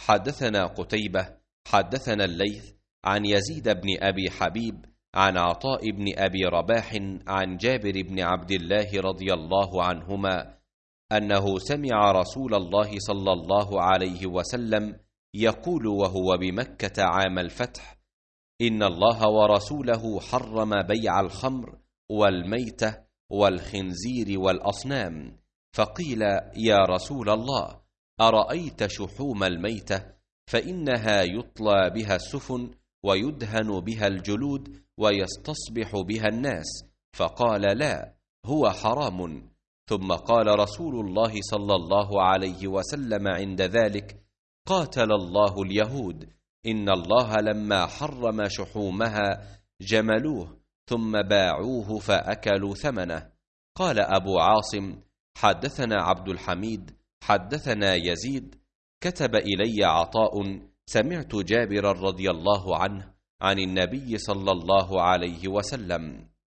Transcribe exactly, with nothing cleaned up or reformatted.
حدثنا قتيبة حدثنا الليث عن يزيد بن أبي حبيب عن عطاء بن أبي رباح عن جابر بن عبد الله رضي الله عنهما أنه سمع رسول الله صلى الله عليه وسلم يقول وهو بمكة عام الفتح: إن الله ورسوله حرم بيع الخمر والميتة والخنزير والأصنام. فقيل: يا رسول الله، أرأيت شحوم الميتة؟ فإنها يطلى بها السفن ويدهن بها الجلود ويستصبح بها الناس. فقال: لا، هو حرام. ثم قال رسول الله صلى الله عليه وسلم عند ذلك: قاتل الله اليهود، إن الله لما حرم شحومها جملوه ثم باعوه فأكلوا ثمنه. قال أبو عاصم: حدثنا عبد الحميد حدثنا يزيد كتب إلي عطاء سمعت جابر رضي الله عنه عن النبي صلى الله عليه وسلم